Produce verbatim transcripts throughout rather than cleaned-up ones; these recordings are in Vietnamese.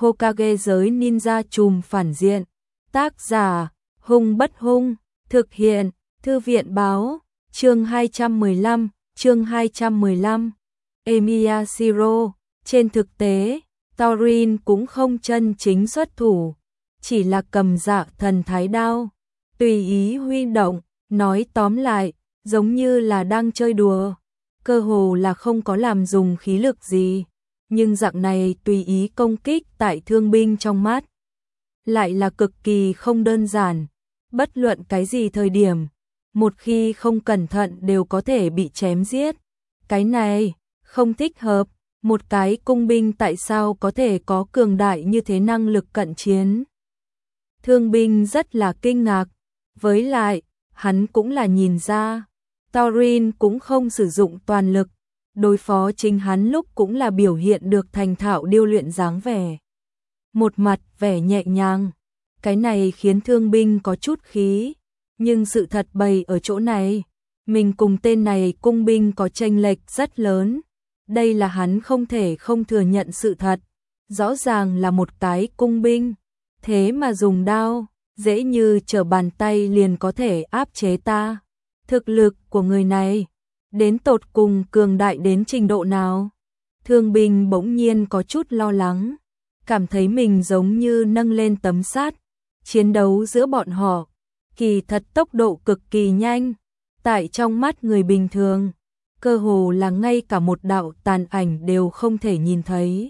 Hokage giới ninja trùm phản diện. Tác giả, Hung Bất Hung, thực hiện, Thư viện báo, chương hai trăm mười lăm, chương hai trăm mười lăm. Emiya Shiro, trên thực tế, Thorin cũng không chân chính xuất thủ, chỉ là cầm dạ thần thái đao, tùy ý huy động, nói tóm lại, giống như là đang chơi đùa, cơ hồ là không có làm dùng khí lực gì, nhưng dạng này tùy ý công kích tại thương binh trong mắt, lại là cực kỳ không đơn giản, bất luận cái gì thời điểm, một khi không cẩn thận đều có thể bị chém giết. Cái này, không thích hợp, một cái cung binh tại sao có thể có cường đại như thế năng lực cận chiến. Thương binh rất là kinh ngạc, với lại, hắn cũng là nhìn ra, Thorin cũng không sử dụng toàn lực, đối phó chính hắn lúc cũng là biểu hiện được thành thạo điêu luyện dáng vẻ. Một mặt vẻ nhẹ nhàng, cái này khiến thương binh có chút khí, nhưng sự thật bày ở chỗ này, mình cùng tên này cung binh có chênh lệch rất lớn, đây là hắn không thể không thừa nhận sự thật, rõ ràng là một cái cung binh, thế mà dùng đao, dễ như trở bàn tay liền có thể áp chế ta. Thực lực của người này, đến tột cùng cường đại đến trình độ nào? Thương binh bỗng nhiên có chút lo lắng, cảm thấy mình giống như nâng lên tấm sắt, chiến đấu giữa bọn họ, kỳ thật tốc độ cực kỳ nhanh, tại trong mắt người bình thường, cơ hồ là ngay cả một đạo tàn ảnh đều không thể nhìn thấy.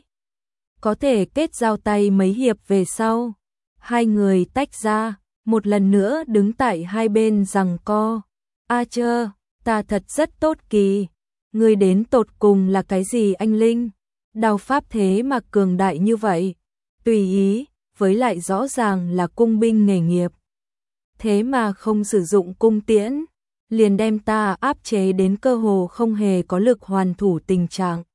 Có thể kết giao tay mấy hiệp về sau, hai người tách ra, một lần nữa đứng tại hai bên giằng co. A chơ, ta thật rất tốt kỳ, ngươi đến tột cùng là cái gì anh Linh? Đao pháp thế mà cường đại như vậy, tùy ý, với lại rõ ràng là cung binh nghề nghiệp. Thế mà không sử dụng cung tiễn, liền đem ta áp chế đến cơ hồ không hề có lực hoàn thủ tình trạng.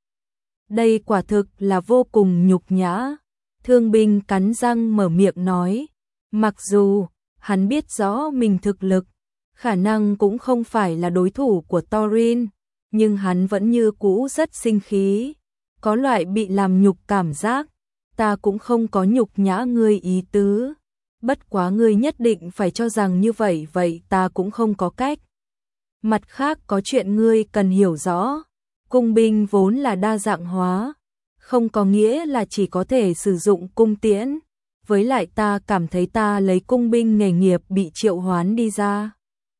Đây quả thực là vô cùng nhục nhã. Thương binh cắn răng mở miệng nói, mặc dù hắn biết rõ mình thực lực, khả năng cũng không phải là đối thủ của Thorin, nhưng hắn vẫn như cũ rất sinh khí, có loại bị làm nhục cảm giác, ta cũng không có nhục nhã ngươi ý tứ, bất quá ngươi nhất định phải cho rằng như vậy vậy ta cũng không có cách. Mặt khác có chuyện ngươi cần hiểu rõ, cung binh vốn là đa dạng hóa, không có nghĩa là chỉ có thể sử dụng cung tiễn, với lại ta cảm thấy ta lấy cung binh nghề nghiệp bị triệu hoán đi ra.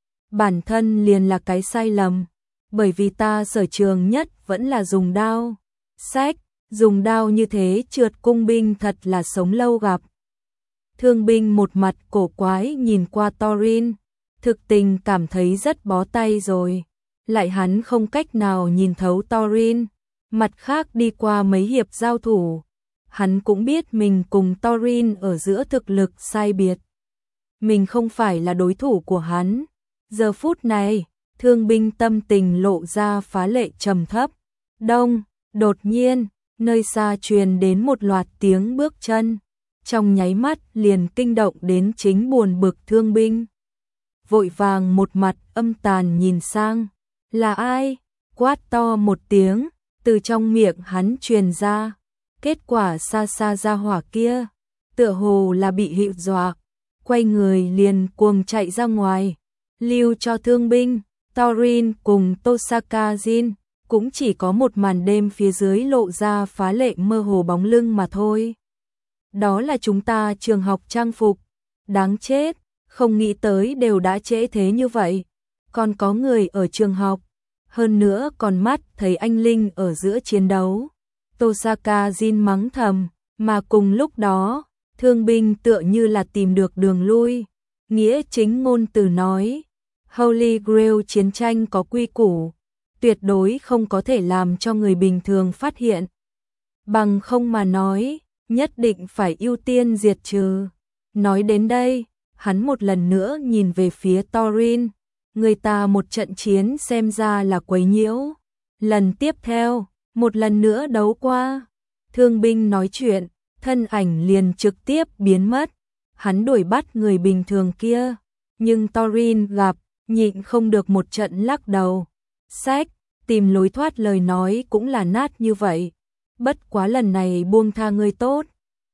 Bản thân liền là cái sai lầm, bởi vì ta sở trường nhất vẫn là dùng đao. Sách, dùng đao như thế trượt cung binh thật là sống lâu gặp. Thương binh một mặt cổ quái nhìn qua Thorin, thực tình cảm thấy rất bó tay rồi, lại hắn không cách nào nhìn thấu Thorin, mặt khác đi qua mấy hiệp giao thủ, hắn cũng biết mình cùng Thorin ở giữa thực lực sai biệt. Mình không phải là đối thủ của hắn. Giờ phút này, thương binh tâm tình lộ ra phá lệ trầm thấp. Đông, đột nhiên, nơi xa truyền đến một loạt tiếng bước chân, trong nháy mắt liền kinh động đến chính buồn bực thương binh. Vội vàng một mặt âm tàn nhìn sang, là ai? Quát to một tiếng, từ trong miệng hắn truyền ra, kết quả xa xa ra hỏa kia, tựa hồ là bị hịu dọa, quay người liền cuồng chạy ra ngoài. Lưu cho thương binh, Thorin cùng Tosaka Jin cũng chỉ có một màn đêm phía dưới lộ ra phá lệ mơ hồ bóng lưng mà thôi. Đó là chúng ta trường học trang phục, đáng chết, không nghĩ tới đều đã trễ thế như vậy, còn có người ở trường học, hơn nữa còn mắt thấy anh Linh ở giữa chiến đấu. Tosaka Jin mắng thầm, mà cùng lúc đó, thương binh tựa như là tìm được đường lui, nghĩa chính ngôn từ nói. Holy Grail chiến tranh có quy củ, tuyệt đối không có thể làm cho người bình thường phát hiện. Bằng không mà nói, nhất định phải ưu tiên diệt trừ. Nói đến đây, hắn một lần nữa nhìn về phía Thorin, người ta một trận chiến xem ra là quấy nhiễu. Lần tiếp theo, một lần nữa đấu qua, thương binh nói chuyện, thân ảnh liền trực tiếp biến mất. Hắn đuổi bắt người bình thường kia, nhưng Thorin gặp, nhịn không được một trận lắc đầu. Sách, tìm lối thoát lời nói cũng là nát như vậy. Bất quá lần này buông tha ngươi tốt,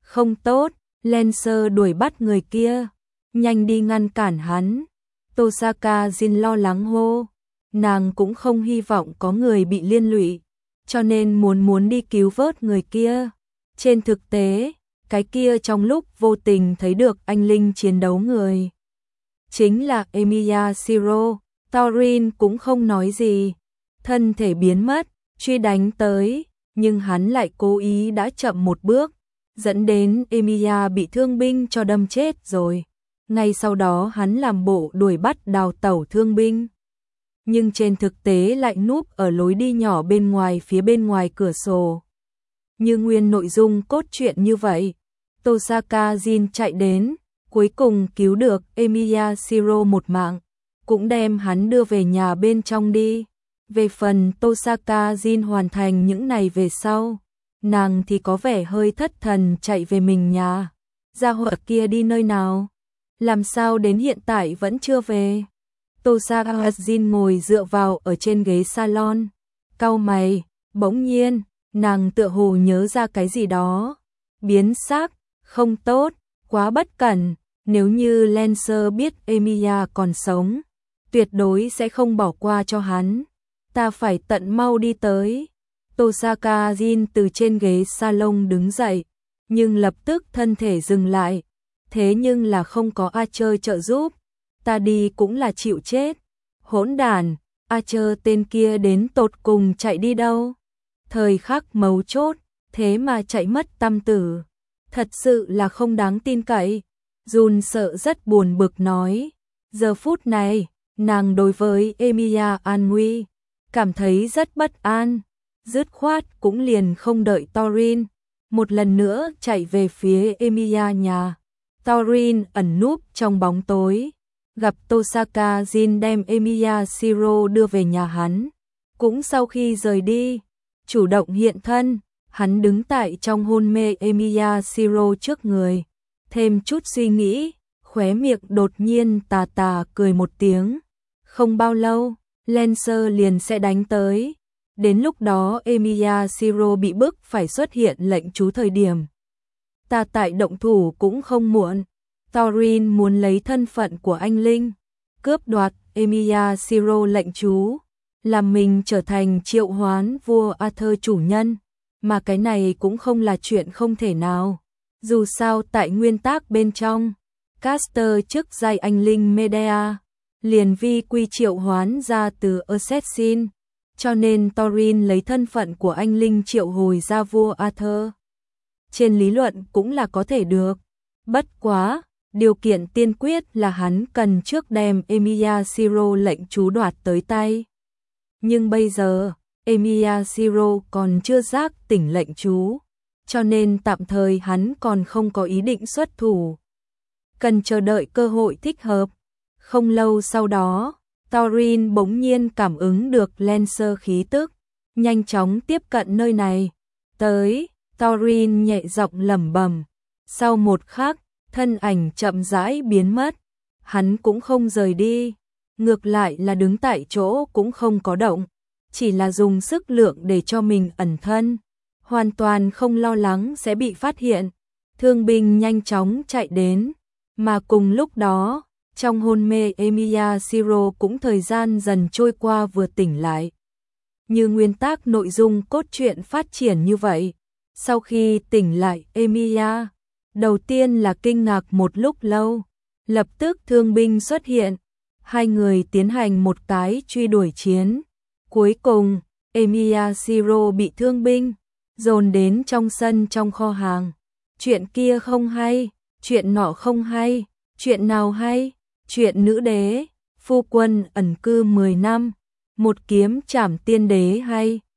Không tốt, Lancer đuổi bắt người kia, nhanh đi ngăn cản hắn. Tosaka Jin lo lắng hô, nàng cũng không hy vọng có người bị liên lụy, cho nên muốn muốn đi cứu vớt người kia. Trên thực tế, cái kia trong lúc vô tình thấy được anh linh chiến đấu người chính là Emiya Shiro. Thorin cũng không nói gì, thân thể biến mất, truy đánh tới, nhưng hắn lại cố ý đã chậm một bước, dẫn đến Emiya bị thương binh cho đâm chết rồi. Ngay sau đó hắn làm bộ đuổi bắt đào tẩu thương binh, nhưng trên thực tế lại núp ở lối đi nhỏ bên ngoài phía bên ngoài cửa sổ. Như nguyên nội dung cốt truyện như vậy, Tosaka Jin chạy đến, cuối cùng cứu được Emiya Shiro một mạng, cũng đem hắn đưa về nhà bên trong đi. Về phần Tosaka Jin hoàn thành những này về sau, nàng thì có vẻ hơi thất thần chạy về mình nhà. Gia hỏa kia đi nơi nào? Làm sao đến hiện tại vẫn chưa về? Tosaka Jin ngồi dựa vào ở trên ghế salon, cau mày, bỗng nhiên, nàng tựa hồ nhớ ra cái gì đó. Biến sắc, không tốt, quá bất cẩn, nếu như Lancer biết Emiya còn sống, tuyệt đối sẽ không bỏ qua cho hắn. Ta phải tận mau đi tới. Tosaka Jin từ trên ghế salon đứng dậy, nhưng lập tức thân thể dừng lại. Thế nhưng là không có Archer trợ giúp, ta đi cũng là chịu chết. Hỗn đản, Archer tên kia đến tột cùng chạy đi đâu? Thời khắc mấu chốt, thế mà chạy mất tăm tử. Thật sự là không đáng tin cậy. Jun sợ rất buồn bực nói. Giờ phút này, nàng đối với Emiya an nguy cảm thấy rất bất an, dứt khoát cũng liền không đợi Thorin, một lần nữa chạy về phía Emiya nhà. Thorin ẩn núp trong bóng tối, gặp Tosaka Jin đem Emiya Shiro đưa về nhà hắn, cũng sau khi rời đi, chủ động hiện thân, hắn đứng tại trong hôn mê Emiya Shiro trước người, thêm chút suy nghĩ, khóe miệng đột nhiên tà tà cười một tiếng. Không bao lâu, Lancer liền sẽ đánh tới. Đến lúc đó Emiya Shiro bị bức phải xuất hiện lệnh trú thời điểm, ta tại động thủ cũng không muộn. Thorin muốn lấy thân phận của anh linh, cướp đoạt Emiya Shiro lệnh trú, làm mình trở thành triệu hoán vua Arthur chủ nhân, mà cái này cũng không là chuyện không thể nào. Dù sao tại nguyên tắc bên trong, caster chức giai anh linh Medea liền vi quy triệu hoán ra từ Assassin, cho nên Thorin lấy thân phận của anh linh triệu hồi ra vua Arthur. Trên lý luận cũng là có thể được, bất quá, điều kiện tiên quyết là hắn cần trước đem Emiya Shiro lệnh trú đoạt tới tay. Nhưng bây giờ, Emiya Shiro còn chưa giác tỉnh lệnh trú, cho nên tạm thời hắn còn không có ý định xuất thủ. Cần chờ đợi cơ hội thích hợp. Không lâu sau đó, Thorin bỗng nhiên cảm ứng được Lancer khí tức, nhanh chóng tiếp cận nơi này. Tới, Thorin nhẹ giọng lẩm bẩm. Sau một khắc, thân ảnh chậm rãi biến mất. Hắn cũng không rời đi, ngược lại là đứng tại chỗ cũng không có động, chỉ là dùng sức lượng để cho mình ẩn thân, hoàn toàn không lo lắng sẽ bị phát hiện. Thương binh nhanh chóng chạy đến, mà cùng lúc đó, trong hôn mê Emiya Shiro cũng thời gian dần trôi qua vừa tỉnh lại. Như nguyên tắc nội dung cốt truyện phát triển như vậy, sau khi tỉnh lại Emiya, đầu tiên là kinh ngạc một lúc lâu, lập tức thương binh xuất hiện, hai người tiến hành một cái truy đuổi chiến. Cuối cùng, Emiya Shiro bị thương binh dồn đến trong sân trong kho hàng. Chuyện kia không hay, chuyện nọ không hay, chuyện nào hay? Chuyện nữ đế, phu quân ẩn cư mười năm, một kiếm trảm tiên đế hay?